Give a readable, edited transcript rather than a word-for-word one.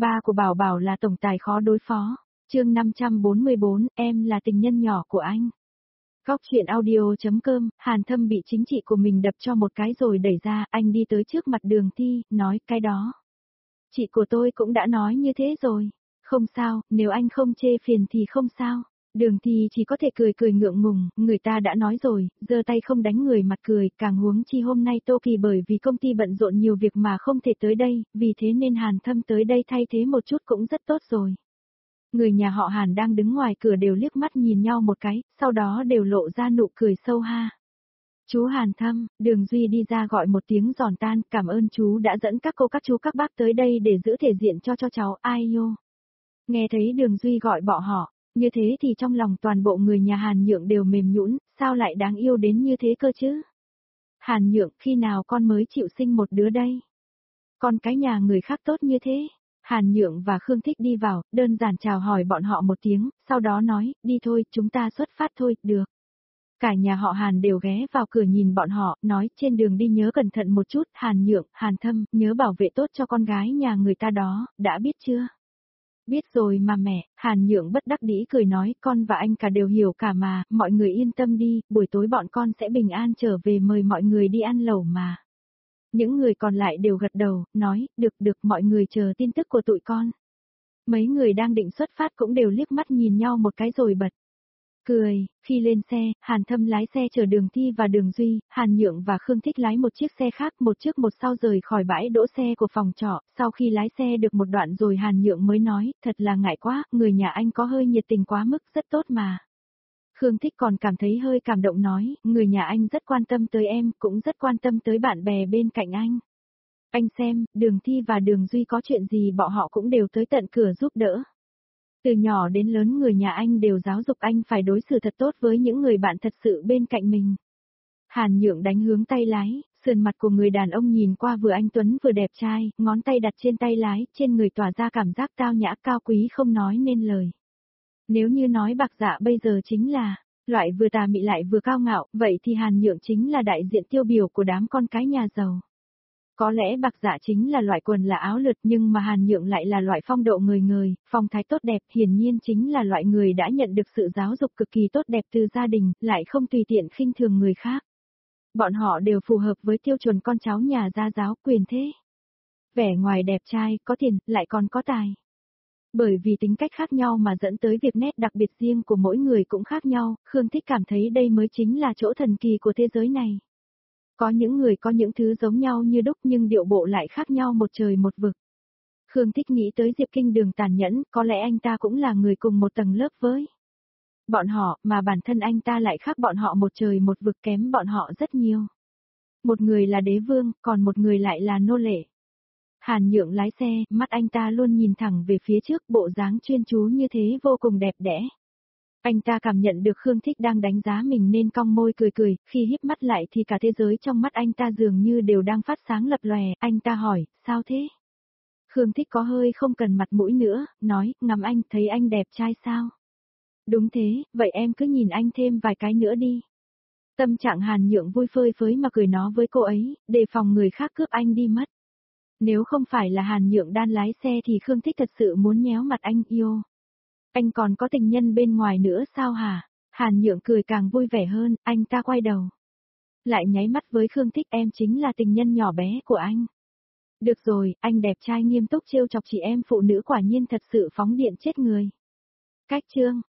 Ba của Bảo Bảo là tổng tài khó đối phó. Chương 544, em là tình nhân nhỏ của anh. Góc truyện audio.com, Hàn Thâm bị chính chị của mình đập cho một cái rồi đẩy ra, anh đi tới trước mặt Đường Thi, nói cái đó. Chị của tôi cũng đã nói như thế rồi. Không sao, nếu anh không chê phiền thì không sao. Đường Thi chỉ có thể cười cười ngượng ngùng, người ta đã nói rồi, giơ tay không đánh người mặt cười, càng huống chi hôm nay Tô Kỳ bởi vì công ty bận rộn nhiều việc mà không thể tới đây, vì thế nên Hàn Thâm tới đây thay thế một chút cũng rất tốt rồi. Người nhà họ Hàn đang đứng ngoài cửa đều liếc mắt nhìn nhau một cái, sau đó đều lộ ra nụ cười sâu ha. Chú Hàn Thâm, Đường Duy đi ra gọi một tiếng giòn tan, cảm ơn chú đã dẫn các cô các chú các bác tới đây để giữ thể diện cho cháu, ai yo. Nghe thấy Đường Duy gọi bọn họ, như thế thì trong lòng toàn bộ người nhà Hàn Nhượng đều mềm nhũn, sao lại đáng yêu đến như thế cơ chứ? Hàn Nhượng, khi nào con mới chịu sinh một đứa đây? Con cái nhà người khác tốt như thế. Hàn Nhượng và Khương Thích đi vào, đơn giản chào hỏi bọn họ một tiếng, sau đó nói, đi thôi, chúng ta xuất phát thôi, được. Cả nhà họ Hàn đều ghé vào cửa nhìn bọn họ, nói, trên đường đi nhớ cẩn thận một chút, Hàn Nhượng, Hàn Thâm, nhớ bảo vệ tốt cho con gái nhà người ta đó, đã biết chưa? Biết rồi mà mẹ, Hàn Nhượng bất đắc dĩ cười nói, con và anh cả đều hiểu cả mà, mọi người yên tâm đi, buổi tối bọn con sẽ bình an trở về mời mọi người đi ăn lẩu mà. Những người còn lại đều gật đầu, nói, được mọi người chờ tin tức của tụi con. Mấy người đang định xuất phát cũng đều liếc mắt nhìn nhau một cái rồi bật. Cười, khi lên xe, Hàn Thâm lái xe chở Đường Thi và Đường Duy, Hàn Nhượng và Khương Thích lái một chiếc xe khác một trước một sau rời khỏi bãi đỗ xe của phòng trọ, sau khi lái xe được một đoạn rồi Hàn Nhượng mới nói, thật là ngại quá, người nhà anh có hơi nhiệt tình quá mức, rất tốt mà. Khương Thích còn cảm thấy hơi cảm động nói, người nhà anh rất quan tâm tới em, cũng rất quan tâm tới bạn bè bên cạnh anh. Anh xem, Đường Thi và Đường Duy có chuyện gì bọn họ cũng đều tới tận cửa giúp đỡ. Từ nhỏ đến lớn người nhà anh đều giáo dục anh phải đối xử thật tốt với những người bạn thật sự bên cạnh mình. Hàn Nhượng đánh hướng tay lái, sườn mặt của người đàn ông nhìn qua vừa anh tuấn vừa đẹp trai, ngón tay đặt trên tay lái, trên người tỏa ra cảm giác tao nhã cao quý không nói nên lời. Nếu như nói Bạc Dạ bây giờ chính là loại vừa tà mị lại vừa cao ngạo, vậy thì Hàn Nhượng chính là đại diện tiêu biểu của đám con cái nhà giàu. Có lẽ Bạc Dạ chính là loại quần là áo lượt nhưng mà Hàn Nhượng lại là loại phong độ người, phong thái tốt đẹp, hiển nhiên chính là loại người đã nhận được sự giáo dục cực kỳ tốt đẹp từ gia đình, lại không tùy tiện khinh thường người khác. Bọn họ đều phù hợp với tiêu chuẩn con cháu nhà gia giáo quyền thế. Vẻ ngoài đẹp trai, có tiền, lại còn có tài. Bởi vì tính cách khác nhau mà dẫn tới việc nét đặc biệt riêng của mỗi người cũng khác nhau, Khương Thích cảm thấy đây mới chính là chỗ thần kỳ của thế giới này. Có những người có những thứ giống nhau như đúc nhưng điệu bộ lại khác nhau một trời một vực. Khương Thích nghĩ tới Diệp Kinh Đường tàn nhẫn, có lẽ anh ta cũng là người cùng một tầng lớp với bọn họ, mà bản thân anh ta lại khác bọn họ một trời một vực kém bọn họ rất nhiều. Một người là đế vương, còn một người lại là nô lệ. Hàn Nhượng lái xe, mắt anh ta luôn nhìn thẳng về phía trước, bộ dáng chuyên chú như thế vô cùng đẹp đẽ. Anh ta cảm nhận được Khương Thích đang đánh giá mình nên cong môi cười, khi híp mắt lại thì cả thế giới trong mắt anh ta dường như đều đang phát sáng lập lòe, anh ta hỏi, sao thế? Khương Thích có hơi không cần mặt mũi nữa, nói, ngắm anh, thấy anh đẹp trai sao? Đúng thế, vậy em cứ nhìn anh thêm vài cái nữa đi. Tâm trạng Hàn Nhượng vui phơi phới mà cười nó với cô ấy, đề phòng người khác cướp anh đi mất. Nếu không phải là Hàn Nhượng đang lái xe thì Khương Thích thật sự muốn nhéo mặt anh yêu. Anh còn có tình nhân bên ngoài nữa sao hả? Hàn Nhượng cười càng vui vẻ hơn, anh ta quay đầu. Lại nháy mắt với Khương Thích, em chính là tình nhân nhỏ bé của anh. Được rồi, anh đẹp trai nghiêm túc trêu chọc chị em phụ nữ quả nhiên thật sự phóng điện chết người. Cách chương.